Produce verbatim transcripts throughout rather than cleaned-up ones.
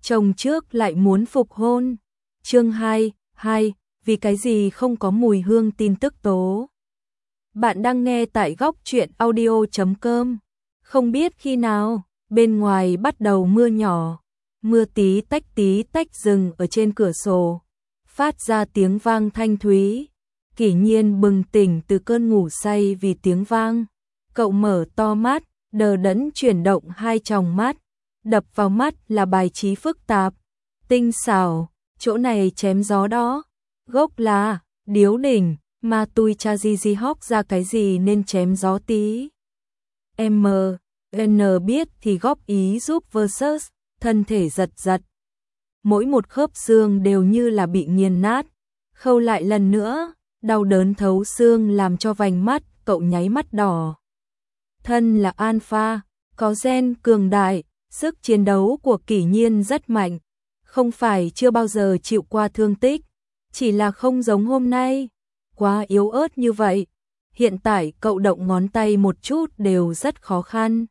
chồng trước lại muốn phục hôn. Chương hai, hai, vì cái gì không có mùi hương tin tức tố. Bạn đang nghe tại góc truyện audio chấm com. Không biết khi nào, bên ngoài bắt đầu mưa nhỏ, mưa tí tách tí tách dừng ở trên cửa sổ, phát ra tiếng vang thanh thúy. Kỷ Nhiên bừng tỉnh từ cơn ngủ say vì tiếng vang. Cậu mở to mắt, đờ đẫn chuyển động hai tròng mắt. Đập vào mắt là bài trí phức tạp, tinh xảo, chỗ này chém gió đó, gốc là, điếu đỉnh, mà tui cha gì gì hóc ra cái gì nên chém gió tí. M, N biết thì góp ý giúp versus, thân thể giật giật. Mỗi một khớp xương đều như là bị nghiền nát, khâu lại lần nữa, đau đớn thấu xương làm cho vành mắt cậu nháy mắt đỏ. Thân là alpha, có gen cường đại, sức chiến đấu của Kỷ Nhiên rất mạnh, không phải chưa bao giờ chịu qua thương tích, chỉ là không giống hôm nay, quá yếu ớt như vậy. Hiện tại cậu động ngón tay một chút đều rất khó khăn.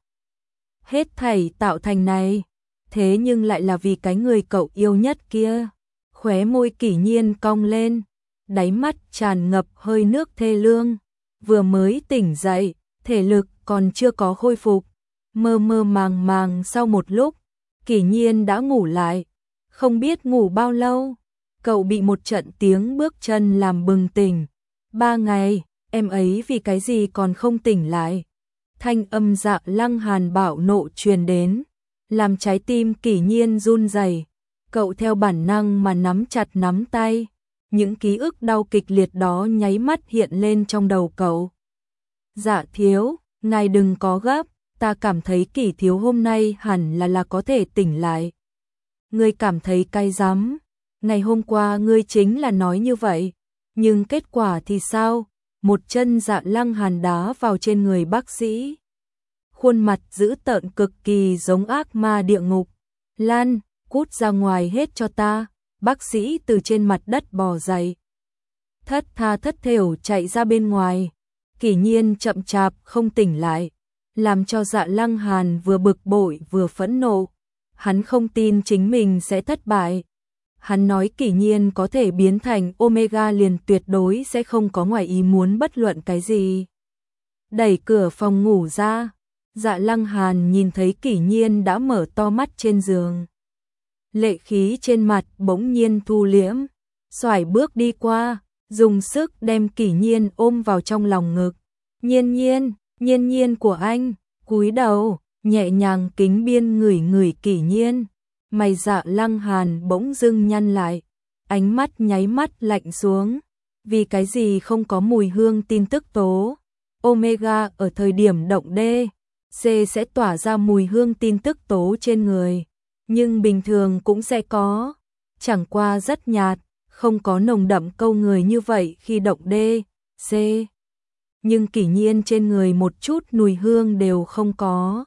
Hết thảy tạo thành này, thế nhưng lại là vì cái người cậu yêu nhất kia. Khóe môi Kỷ Nhiên cong lên, đáy mắt tràn ngập hơi nước thê lương. Vừa mới tỉnh dậy, thể lực còn chưa có khôi phục. Mơ mơ màng màng sau một lúc, Kỷ Nhiên đã ngủ lại. Không biết ngủ bao lâu, cậu bị một trận tiếng bước chân làm bừng tỉnh. Ba ngày, em ấy vì cái gì còn không tỉnh lại? Thanh âm Dạ Lăng Hàn bạo nộ truyền đến, làm trái tim Kỷ Nhiên run rẩy. Cậu theo bản năng mà nắm chặt nắm tay. Những ký ức đau kịch liệt đó nháy mắt hiện lên trong đầu cậu. Dạ thiếu, ngài đừng có gấp, ta cảm thấy Kỷ thiếu hôm nay hẳn là là có thể tỉnh lại. Ngươi cảm thấy cay rắm, ngày hôm qua ngươi chính là nói như vậy, nhưng kết quả thì sao? Một chân Dạ Lăng Hàn đá vào trên người bác sĩ. Khuôn mặt dữ tợn cực kỳ giống ác ma địa ngục. Lan, cút ra ngoài hết cho ta. Bác sĩ từ trên mặt đất bò dậy, thất tha thất thểu chạy ra bên ngoài. Kỷ Nhiên chậm chạp không tỉnh lại, làm cho Dạ Lăng Hàn vừa bực bội vừa phẫn nộ. Hắn không tin chính mình sẽ thất bại. Hắn nói Kỷ Nhiên có thể biến thành Omega liền tuyệt đối sẽ không có ngoài ý muốn bất luận cái gì. Đẩy cửa phòng ngủ ra, Dạ Lăng Hàn nhìn thấy Kỷ Nhiên đã mở to mắt trên giường. Lệ khí trên mặt bỗng nhiên thu liễm, xoải bước đi qua, dùng sức đem Kỷ Nhiên ôm vào trong lòng ngực. Nhiên nhiên, nhiên nhiên của anh, cúi đầu, nhẹ nhàng kính biên ngửi ngửi Kỷ Nhiên. Mày Dạ Lăng Hàn bỗng dưng nhăn lại, ánh mắt nháy mắt lạnh xuống. Vì cái gì không có mùi hương tin tức tố? Omega ở thời điểm động D, C sẽ tỏa ra mùi hương tin tức tố trên người. Nhưng bình thường cũng sẽ có, chẳng qua rất nhạt, không có nồng đậm câu người như vậy khi động D, C. Nhưng Kỷ Nhiên trên người một chút mùi hương đều không có.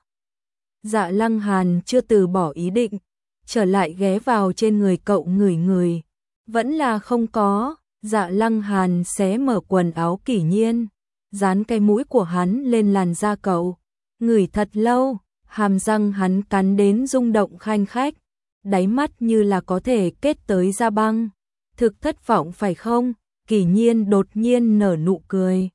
Dạ Lăng Hàn chưa từ bỏ ý định, trở lại ghé vào trên người cậu ngửi ngửi, vẫn là không có. Dạ Lăng Hàn xé mở quần áo Kỷ Nhiên, dán cái mũi của hắn lên làn da cậu, ngửi thật lâu. Hàm răng hắn cắn đến rung động khanh khách, đáy mắt như là có thể kết tới da băng. Thực thất vọng phải không? Kỷ Nhiên đột nhiên nở nụ cười.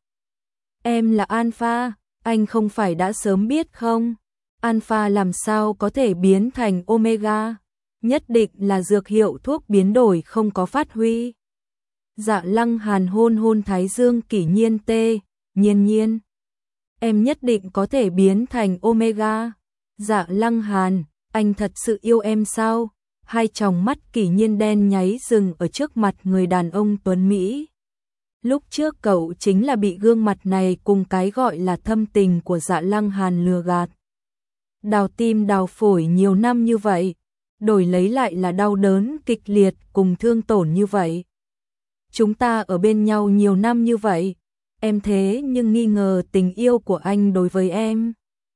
Em là Alpha, anh không phải đã sớm biết không? Alpha làm sao có thể biến thành Omega? Nhất định là dược hiệu thuốc biến đổi không có phát huy. Dạ Lăng Hàn hôn hôn thái dương Kỷ Nhiên tê, nhiên nhiên. Em nhất định có thể biến thành Omega. Dạ Lăng Hàn, anh thật sự yêu em sao? Hai tròng mắt Kỷ Nhiên đen nháy dừng ở trước mặt người đàn ông tuấn Mỹ. Lúc trước cậu chính là bị gương mặt này cùng cái gọi là thâm tình của Dạ Lăng Hàn lừa gạt. Đào tim đào phổi nhiều năm như vậy, đổi lấy lại là đau đớn kịch liệt cùng thương tổn như vậy. Chúng ta ở bên nhau nhiều năm như vậy, em thế nhưng nghi ngờ tình yêu của anh đối với em.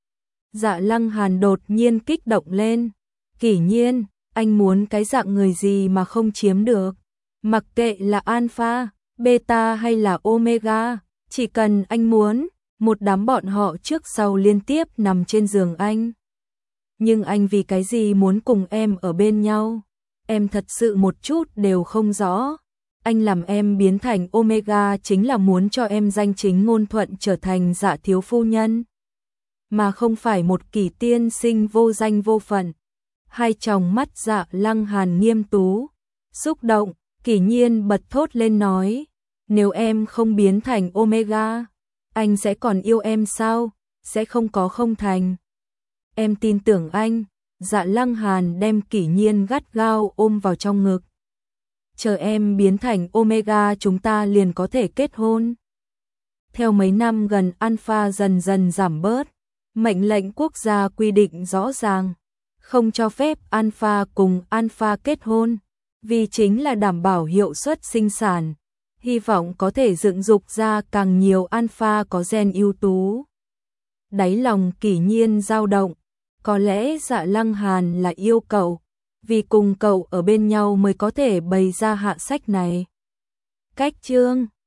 Dạ Lăng Hàn đột nhiên kích động lên. Kỷ Nhiên, anh muốn cái dạng người gì mà không chiếm được? Mặc kệ là Alpha, Beta hay là Omega, chỉ cần anh muốn, một đám bọn họ trước sau liên tiếp nằm trên giường anh. nhưng anh vì cái gì muốn cùng em ở bên nhau? Em thật sự một chút đều không rõ. Anh làm em biến thành Omega chính là muốn cho em danh chính ngôn thuận trở thành Dạ thiếu phu nhân, mà không phải một kỳ tiên sinh vô danh vô phận. Hai tròng mắt Dạ Lăng Hàn nghiêm tú, xúc động, Kỷ Nhiên bật thốt lên nói, nếu em không biến thành Omega, anh sẽ còn yêu em sao? Sẽ không có không thành. Em tin tưởng anh. Dạ Lăng Hàn đem Kỷ Nhiên gắt gao ôm vào trong ngực. Chờ em biến thành Omega chúng ta liền có thể kết hôn. Theo mấy năm gần Alpha dần dần giảm bớt, mệnh lệnh quốc gia quy định rõ ràng, không cho phép Alpha cùng Alpha kết hôn, vì chính là đảm bảo hiệu suất sinh sản, hy vọng có thể dựng dục ra càng nhiều Alpha có gen ưu tú. Đáy lòng Kỷ Nhiên dao động, có lẽ Dạ Lăng Hàn là yêu cậu, vì cùng cậu ở bên nhau mới có thể bày ra hạ sách này. Cách chương